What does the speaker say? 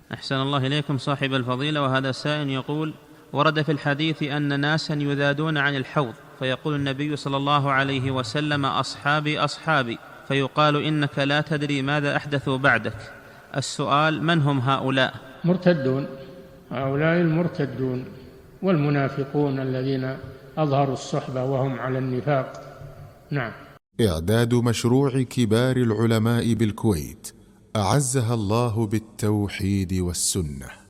أحسن الله إليكم صاحب الفضيلة. وهذا سائل يقول: ورد في الحديث أن ناسا يذادون عن الحوض، فيقول النبي صلى الله عليه وسلم: أصحابي أصحابي، فيقال إنك لا تدري ماذا أحدثوا بعدك. السؤال: من هم هؤلاء؟ مرتدون، هؤلاء المرتدون والمنافقون الذين أظهروا الصحبة وهم على النفاق. نعم. إعداد مشروع كبار العلماء بالكويت أعزها الله بالتوحيد والسنة.